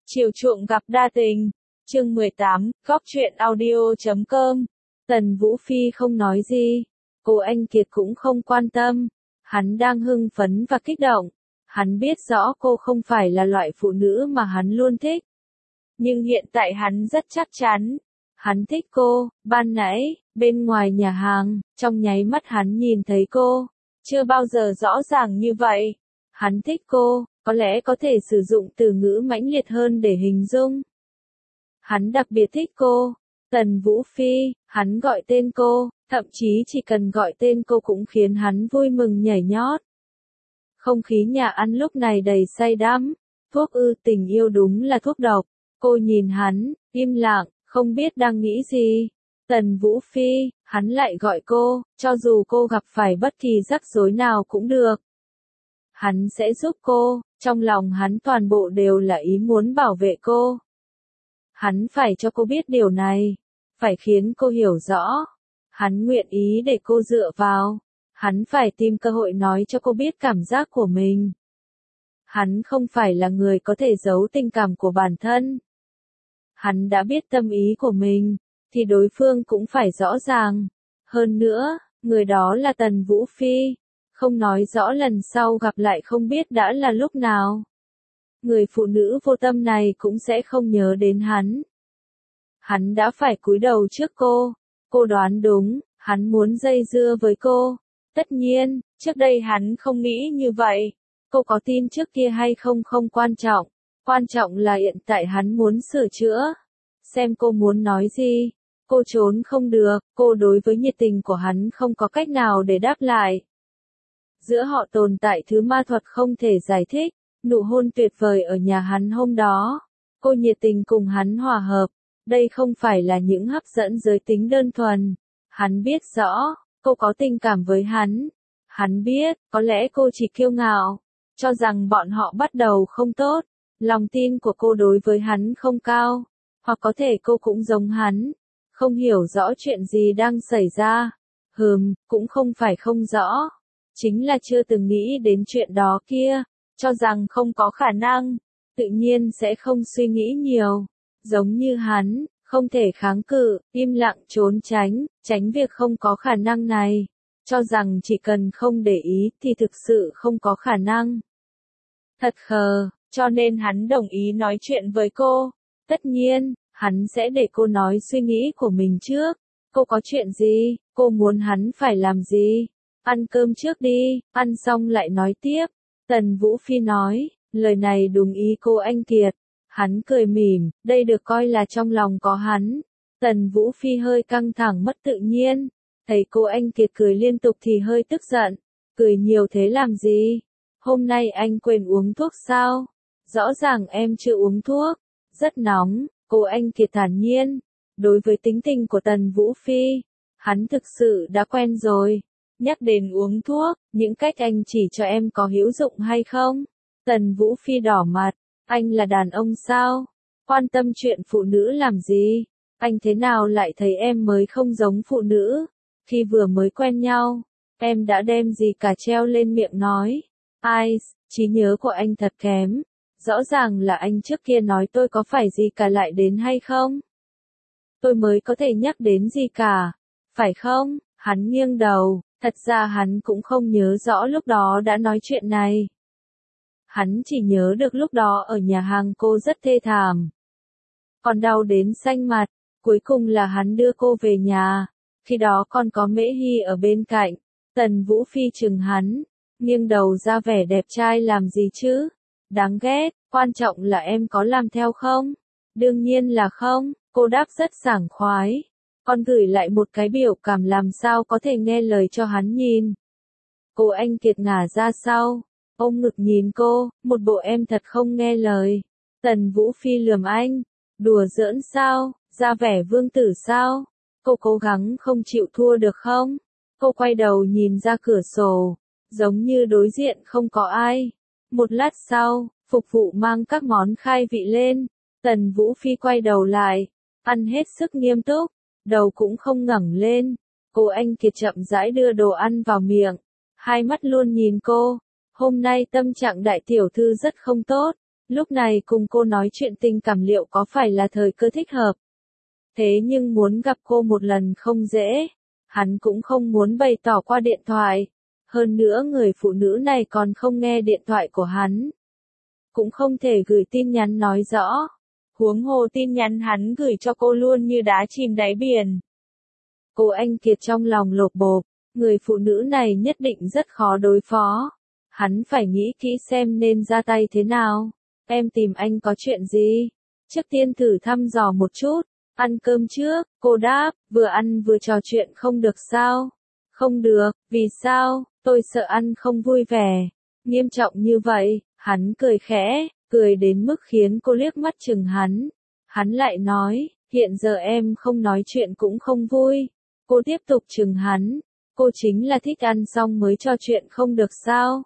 Chiều chuộng gặp đa tình. Chương 18, góc truyện audio.com. Tần Vũ Phi không nói gì. Cô Anh Kiệt cũng không quan tâm. Hắn đang hưng phấn và kích động. Hắn biết rõ cô không phải là loại phụ nữ mà hắn luôn thích. Nhưng hiện tại hắn rất chắc chắn. Hắn thích cô. Ban nãy, bên ngoài nhà hàng, trong nháy mắt hắn nhìn thấy cô. Chưa bao giờ rõ ràng như vậy. Hắn thích cô, có lẽ có thể sử dụng từ ngữ mãnh liệt hơn để hình dung. Hắn đặc biệt thích cô. Tần Vũ Phi, hắn gọi tên cô, thậm chí chỉ cần gọi tên cô cũng khiến hắn vui mừng nhảy nhót. Không khí nhà ăn lúc này đầy say đắm. Thuốc tình yêu đúng là thuốc độc. Cô nhìn hắn, im lặng, không biết đang nghĩ gì. Tần Vũ Phi, hắn lại gọi cô, cho dù cô gặp phải bất kỳ rắc rối nào cũng được. Hắn sẽ giúp cô, trong lòng hắn toàn bộ đều là ý muốn bảo vệ cô. Hắn phải cho cô biết điều này, phải khiến cô hiểu rõ. Hắn nguyện ý để cô dựa vào, hắn phải tìm cơ hội nói cho cô biết cảm giác của mình. Hắn không phải là người có thể giấu tình cảm của bản thân. Hắn đã biết tâm ý của mình, thì đối phương cũng phải rõ ràng. Hơn nữa, người đó là Tần Vũ Phi. Không nói rõ lần sau gặp lại không biết đã là lúc nào. Người phụ nữ vô tâm này cũng sẽ không nhớ đến hắn. Hắn đã phải cúi đầu trước cô. Cô đoán đúng, hắn muốn dây dưa với cô. Tất nhiên, trước đây hắn không nghĩ như vậy. Cô có tin trước kia hay không không quan trọng. Quan trọng là hiện tại hắn muốn sửa chữa. Xem cô muốn nói gì. Cô trốn không được, cô đối với nhiệt tình của hắn không có cách nào để đáp lại. Giữa họ tồn tại thứ ma thuật không thể giải thích, nụ hôn tuyệt vời ở nhà hắn hôm đó. Cô nhiệt tình cùng hắn hòa hợp, đây không phải là những hấp dẫn giới tính đơn thuần. Hắn biết rõ, cô có tình cảm với hắn. Hắn biết, có lẽ cô chỉ kiêu ngạo, cho rằng bọn họ bắt đầu không tốt. Lòng tin của cô đối với hắn không cao, hoặc có thể cô cũng giống hắn, không hiểu rõ chuyện gì đang xảy ra. Cũng không phải không rõ. Chính là chưa từng nghĩ đến chuyện đó kia, cho rằng không có khả năng, tự nhiên sẽ không suy nghĩ nhiều. Giống như hắn, không thể kháng cự, im lặng trốn tránh việc không có khả năng này, cho rằng chỉ cần không để ý thì thực sự không có khả năng. Thật khờ, cho nên hắn đồng ý nói chuyện với cô. Tất nhiên, hắn sẽ để cô nói suy nghĩ của mình trước. Cô có chuyện gì, cô muốn hắn phải làm gì? Ăn cơm trước đi, ăn xong lại nói tiếp. Tần Vũ Phi nói, lời này đúng ý cô Anh Kiệt. Hắn cười mỉm, đây được coi là trong lòng có hắn. Tần Vũ Phi hơi căng thẳng mất tự nhiên. Thấy cô Anh Kiệt cười liên tục thì hơi tức giận. Cười nhiều thế làm gì? Hôm nay anh quên uống thuốc sao? Rõ ràng em chưa uống thuốc. Rất nóng, cô Anh Kiệt thản nhiên. Đối với tính tình của Tần Vũ Phi, hắn thực sự đã quen rồi. Nhắc đến uống thuốc, những cách anh chỉ cho em có hữu dụng hay không? Tần Vũ Phi đỏ mặt, anh là đàn ông sao? Quan tâm chuyện phụ nữ làm gì? Anh thế nào lại thấy em mới không giống phụ nữ? Khi vừa mới quen nhau, em đã đem gì cả treo lên miệng nói. Ai, trí nhớ của anh thật kém. Rõ ràng là anh trước kia nói tôi có phải gì cả lại đến hay không? Tôi mới có thể nhắc đến gì cả, phải không? Hắn nghiêng đầu. Thật ra hắn cũng không nhớ rõ lúc đó đã nói chuyện này. Hắn chỉ nhớ được lúc đó ở nhà hàng cô rất thê thảm. Còn đau đến xanh mặt, cuối cùng là hắn đưa cô về nhà. Khi đó còn có Mễ Hy ở bên cạnh. Tần Vũ Phi chừng hắn, nghiêng đầu ra vẻ đẹp trai làm gì chứ? Đáng ghét, quan trọng là em có làm theo không? Đương nhiên là không, cô đáp rất sảng khoái. Con gửi lại một cái biểu cảm làm sao có thể nghe lời cho hắn nhìn. Cô Anh Kiệt ngả ra sau, ôm ngực nhìn cô, một bộ em thật không nghe lời. Tần Vũ Phi lườm anh, đùa giỡn sao, ra vẻ vương tử sao? Cô cố gắng không chịu thua được không? Cô quay đầu nhìn ra cửa sổ, giống như đối diện không có ai. Một lát sau, phục vụ mang các món khai vị lên. Tần Vũ Phi quay đầu lại, ăn hết sức nghiêm túc. Đầu cũng không ngẩng lên. Cô Anh Kiệt chậm rãi đưa đồ ăn vào miệng. Hai mắt luôn nhìn cô. Hôm nay tâm trạng đại tiểu thư rất không tốt. Lúc này cùng cô nói chuyện tình cảm liệu có phải là thời cơ thích hợp. Thế nhưng muốn gặp cô một lần không dễ. Hắn cũng không muốn bày tỏ qua điện thoại. Hơn nữa người phụ nữ này còn không nghe điện thoại của hắn. Cũng không thể gửi tin nhắn nói rõ. Huống hồ tin nhắn hắn gửi cho cô luôn như đá chìm đáy biển. Cô Anh Kiệt trong lòng lột bột. Người phụ nữ này nhất định rất khó đối phó. Hắn phải nghĩ kỹ xem nên ra tay thế nào. Em tìm anh có chuyện gì? Trước tiên thử thăm dò một chút. Ăn cơm trước, cô đáp, vừa ăn vừa trò chuyện không được sao? Không được, vì sao? Tôi sợ ăn không vui vẻ. Nghiêm trọng như vậy, hắn cười khẽ, cười đến mức khiến cô liếc mắt chừng hắn. Hắn lại nói, hiện giờ em không nói chuyện cũng không vui. Cô tiếp tục chừng hắn. Cô chính là thích ăn xong mới trò chuyện không được sao?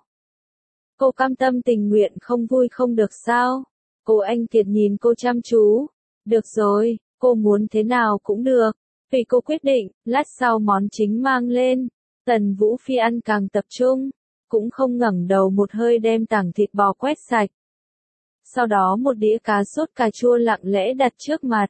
Cô cam tâm tình nguyện không vui không được sao? Cô Anh Kiệt nhìn cô chăm chú. Được rồi, cô muốn thế nào cũng được. Tùy cô quyết định, lát sau món chính mang lên. Tần Vũ Phi ăn càng tập trung, cũng không ngẩng đầu một hơi đem tảng thịt bò quét sạch. Sau đó một đĩa cá sốt cà chua lặng lẽ đặt trước mặt.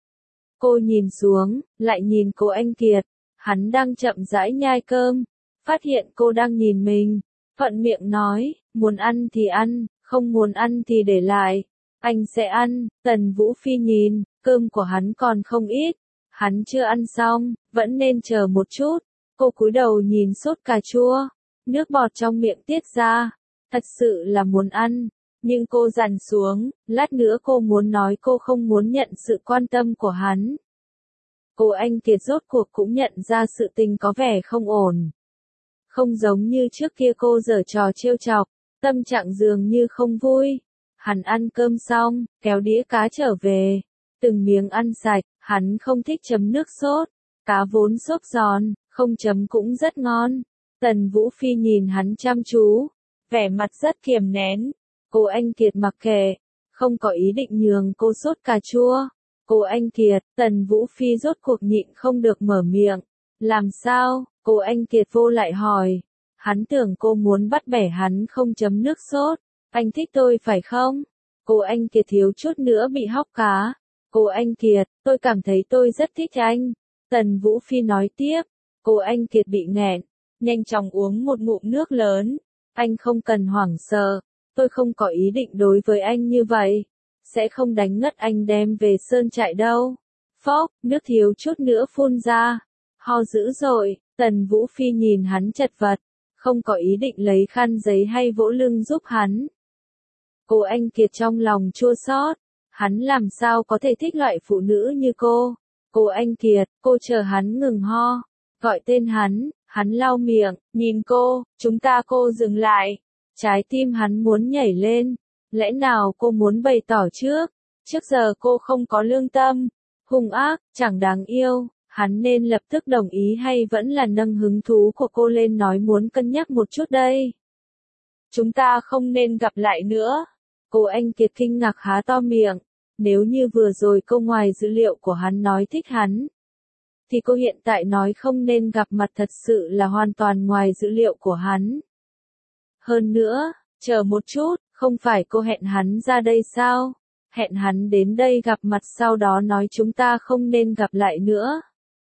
Cô nhìn xuống, lại nhìn cô Anh Kiệt. Hắn đang chậm rãi nhai cơm, phát hiện cô đang nhìn mình. Thuận miệng nói, muốn ăn thì ăn, không muốn ăn thì để lại. Anh sẽ ăn. Tần Vũ Phi nhìn, cơm của hắn còn không ít. Hắn chưa ăn xong, vẫn nên chờ một chút. Cô cúi đầu nhìn sốt cà chua, nước bọt trong miệng tiết ra. Thật sự là muốn ăn, nhưng cô dằn xuống, lát nữa cô muốn nói cô không muốn nhận sự quan tâm của hắn. Cô Anh Kiệt rốt cuộc cũng nhận ra sự tình có vẻ không ổn. Không giống như trước kia cô giở trò trêu chọc, tâm trạng dường như không vui. Hắn ăn cơm xong, kéo đĩa cá trở về. Từng miếng ăn sạch, hắn không thích chấm nước sốt. Cá vốn xốp giòn, không chấm cũng rất ngon. Tần Vũ Phi nhìn hắn chăm chú, vẻ mặt rất kiềm nén. Cô Anh Kiệt mặc kệ, không có ý định nhường cô sốt cà chua. Cô Anh Kiệt, Tần Vũ Phi rốt cuộc nhịn không được mở miệng. Làm sao? Cô Anh Kiệt vô lại hỏi. Hắn tưởng cô muốn bắt bẻ hắn không chấm nước sốt. Anh thích tôi phải không? Cô Anh Kiệt thiếu chút nữa bị hóc cá. Cô Anh Kiệt, tôi cảm thấy tôi rất thích anh. Tần Vũ Phi nói tiếp. Cô Anh Kiệt bị nghẹn, nhanh chóng uống một ngụm nước lớn. Anh không cần hoảng sợ. Tôi không có ý định đối với anh như vậy. Sẽ không đánh ngất anh đem về sơn trại đâu. Phốc, nước thiếu chút nữa phun ra. Ho dữ dội, Tần Vũ Phi nhìn hắn chật vật, không có ý định lấy khăn giấy hay vỗ lưng giúp hắn. Cô Anh Kiệt trong lòng chua xót, hắn làm sao có thể thích loại phụ nữ như cô. Cô Anh Kiệt, cô chờ hắn ngừng ho, gọi tên hắn lau miệng, nhìn cô, cô dừng lại. Trái tim hắn muốn nhảy lên. Lẽ nào cô muốn bày tỏ trước? Trước giờ cô không có lương tâm, hung ác, chẳng đáng yêu. Hắn nên lập tức đồng ý hay vẫn là nâng hứng thú của cô lên nói muốn cân nhắc một chút đây? Chúng ta không nên gặp lại nữa. Cô Anh Kiệt kinh ngạc há to miệng. Nếu như vừa rồi câu ngoài dữ liệu của hắn nói thích hắn, thì cô hiện tại nói không nên gặp mặt thật sự là hoàn toàn ngoài dữ liệu của hắn. Hơn nữa, chờ một chút, không phải cô hẹn hắn ra đây sao? Hẹn hắn đến đây gặp mặt sau đó nói chúng ta không nên gặp lại nữa.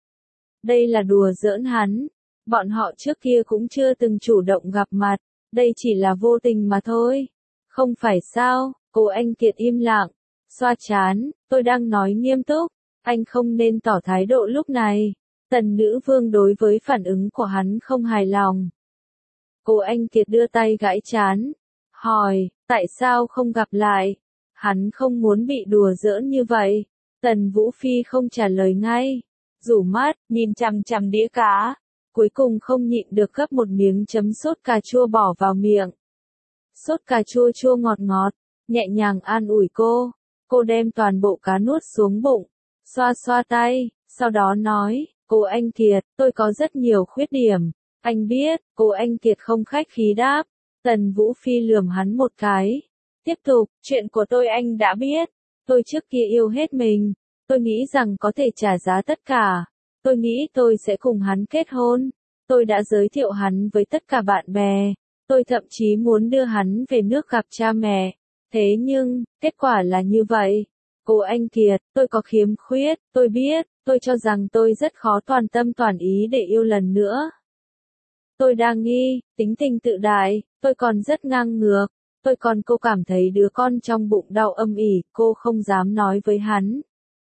Đây là đùa giỡn hắn. Bọn họ trước kia cũng chưa từng chủ động gặp mặt. Đây chỉ là vô tình mà thôi. Không phải sao? Cô Anh Kiệt im lặng, xoa trán. Tôi đang nói nghiêm túc. Anh không nên tỏ thái độ lúc này. Tần Nữ Vương đối với phản ứng của hắn không hài lòng. Cô Anh Kiệt đưa tay gãi trán, hỏi, tại sao không gặp lại? Hắn không muốn bị đùa giỡn như vậy. Tần Vũ Phi không trả lời ngay, rủ mắt, nhìn chằm chằm đĩa cá. Cuối cùng không nhịn được gấp một miếng chấm sốt cà chua bỏ vào miệng. Sốt cà chua chua ngọt ngọt, nhẹ nhàng an ủi cô. Cô đem toàn bộ cá nuốt xuống bụng, xoa xoa tay, sau đó nói, cô Anh Kiệt, tôi có rất nhiều khuyết điểm. Anh biết, cô Anh Kiệt không khách khí đáp. Tần Vũ Phi lườm hắn một cái. Tiếp tục, chuyện của tôi anh đã biết. Tôi trước kia yêu hết mình. Tôi nghĩ rằng có thể trả giá tất cả. Tôi nghĩ tôi sẽ cùng hắn kết hôn. Tôi đã giới thiệu hắn với tất cả bạn bè. Tôi thậm chí muốn đưa hắn về nước gặp cha mẹ. Thế nhưng, kết quả là như vậy. Cô anh Kiệt, tôi có khiếm khuyết, tôi biết, tôi cho rằng tôi rất khó toàn tâm toàn ý để yêu lần nữa. Tôi đa nghi, tính tình tự đại, tôi còn rất ngang ngược. Cô cảm thấy đứa con trong bụng đau âm ỉ, cô không dám nói với hắn.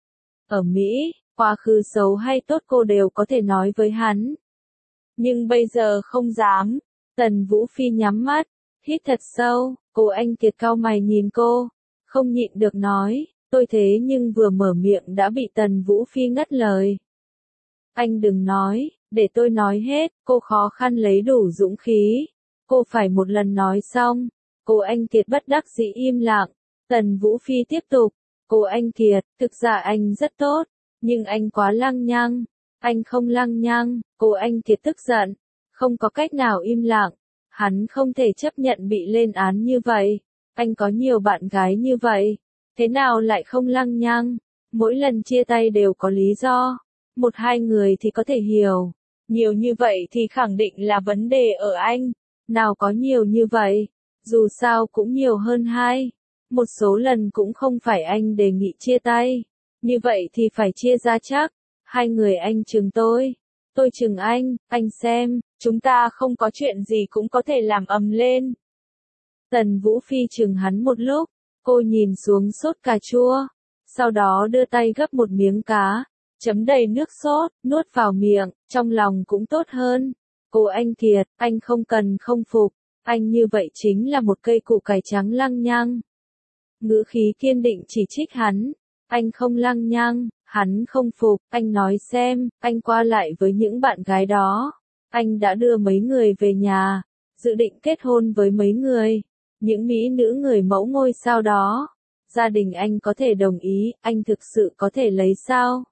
Ở Mỹ, quá khứ xấu hay tốt cô đều có thể nói với hắn. Nhưng bây giờ không dám. Tần Vũ Phi nhắm mắt, hít thật sâu, cô anh Kiệt cau mày nhìn cô, không nhịn được nói, tôi thế nhưng vừa mở miệng đã bị Tần Vũ Phi ngắt lời. Anh đừng nói, để tôi nói hết, cô khó khăn lấy đủ dũng khí. Cô phải một lần nói xong. Cô anh Kiệt bất đắc dĩ im lặng. Tần Vũ Phi tiếp tục. Cô anh Kiệt, thực ra anh rất tốt, nhưng anh quá lăng nhăng. Anh không lăng nhăng, cô anh Kiệt tức giận. Không có cách nào im lặng. Hắn không thể chấp nhận bị lên án như vậy. Anh có nhiều bạn gái như vậy. Thế nào lại không lăng nhăng? Mỗi lần chia tay đều có lý do. Một hai người thì có thể hiểu. Nhiều như vậy thì khẳng định là vấn đề ở anh. Nào có nhiều như vậy. Dù sao cũng nhiều hơn hai. Một số lần cũng không phải anh đề nghị chia tay. Như vậy thì phải chia ra chắc. Hai người anh chừng tôi chừng anh xem, chúng ta không có chuyện gì cũng có thể làm ầm lên. Tần Vũ Phi chừng hắn một lúc, cô nhìn xuống sốt cà chua, sau đó đưa tay gấp một miếng cá, chấm đầy nước sốt, nuốt vào miệng, trong lòng cũng tốt hơn. Cô anh Kiệt, anh không cần không phục, anh như vậy chính là một cây củ cải trắng lăng nhăng. Ngữ khí kiên định chỉ trích hắn, anh không lăng nhăng. Hắn không phục, anh nói xem, anh qua lại với những bạn gái đó. Anh đã đưa mấy người về nhà, dự định kết hôn với mấy người. Những mỹ nữ người mẫu ngôi sao đó. Gia đình anh có thể đồng ý, anh thực sự có thể lấy sao?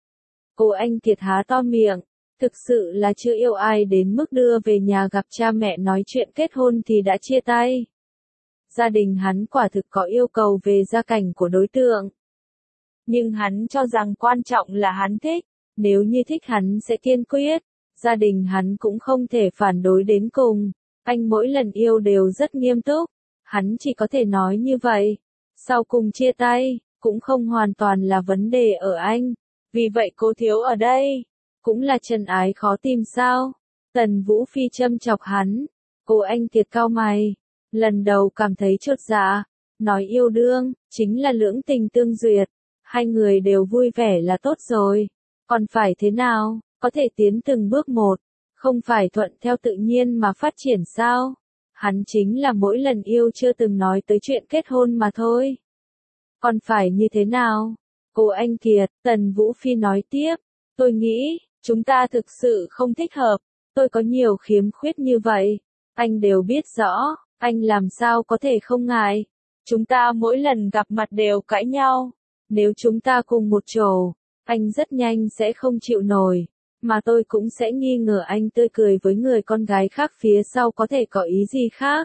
Cô anh Kiệt há to miệng, thực sự là chưa yêu ai đến mức đưa về nhà gặp cha mẹ nói chuyện kết hôn thì đã chia tay. Gia đình hắn quả thực có yêu cầu về gia cảnh của đối tượng. Nhưng hắn cho rằng quan trọng là hắn thích, nếu như thích hắn sẽ kiên quyết, gia đình hắn cũng không thể phản đối đến cùng. Anh mỗi lần yêu đều rất nghiêm túc, hắn chỉ có thể nói như vậy. Sau cùng chia tay, cũng không hoàn toàn là vấn đề ở anh. Vì vậy cô thiếu ở đây, cũng là trần ái khó tìm sao. Tần Vũ Phi châm chọc hắn, cô anh Kiệt cau mày, lần đầu cảm thấy chột dạ, nói yêu đương, chính là lưỡng tình tương duyệt. Hai người đều vui vẻ là tốt rồi. Còn phải thế nào, có thể tiến từng bước một, không phải thuận theo tự nhiên mà phát triển sao? Hắn chính là mỗi lần yêu chưa từng nói tới chuyện kết hôn mà thôi. Còn phải như thế nào? Cô anh Kiệt, Tần Vũ Phi nói tiếp, tôi nghĩ, chúng ta thực sự không thích hợp, tôi có nhiều khiếm khuyết như vậy, anh đều biết rõ, anh làm sao có thể không ngại. Chúng ta mỗi lần gặp mặt đều cãi nhau. Nếu chúng ta cùng một chỗ, anh rất nhanh sẽ không chịu nổi, mà tôi cũng sẽ nghi ngờ anh tươi cười với người con gái khác phía sau có thể có ý gì khác.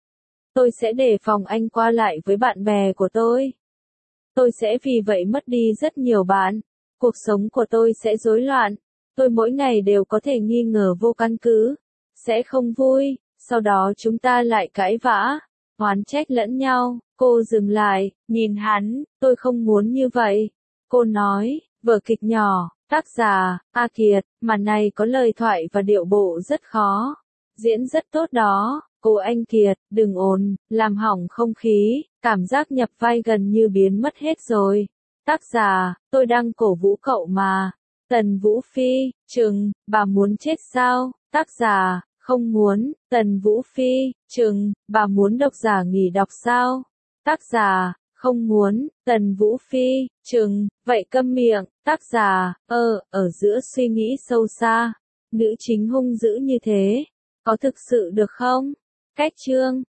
Tôi sẽ đề phòng anh qua lại với bạn bè của tôi. Tôi sẽ vì vậy mất đi rất nhiều bạn. Cuộc sống của tôi sẽ rối loạn. Tôi mỗi ngày đều có thể nghi ngờ vô căn cứ. Sẽ không vui, sau đó chúng ta lại cãi vã, oán trách lẫn nhau. Cô dừng lại, nhìn hắn, tôi không muốn như vậy. Cô nói, vở kịch nhỏ, tác giả, A Kiệt, màn này có lời thoại và điệu bộ rất khó. Diễn rất tốt đó, cô anh Kiệt, đừng ồn, làm hỏng không khí, cảm giác nhập vai gần như biến mất hết rồi. Tác giả, tôi đang cổ vũ cậu mà. Tần Vũ Phi, chừng, bà muốn chết sao? Tác giả, không muốn. Tần Vũ Phi, chừng, bà muốn độc giả nghỉ đọc sao? Tác giả, không muốn. Tần Vũ Phi, chừng, vậy câm miệng. Tác giả, ở giữa suy nghĩ sâu xa. Nữ chính hung dữ như thế, có thực sự được không? Cách chương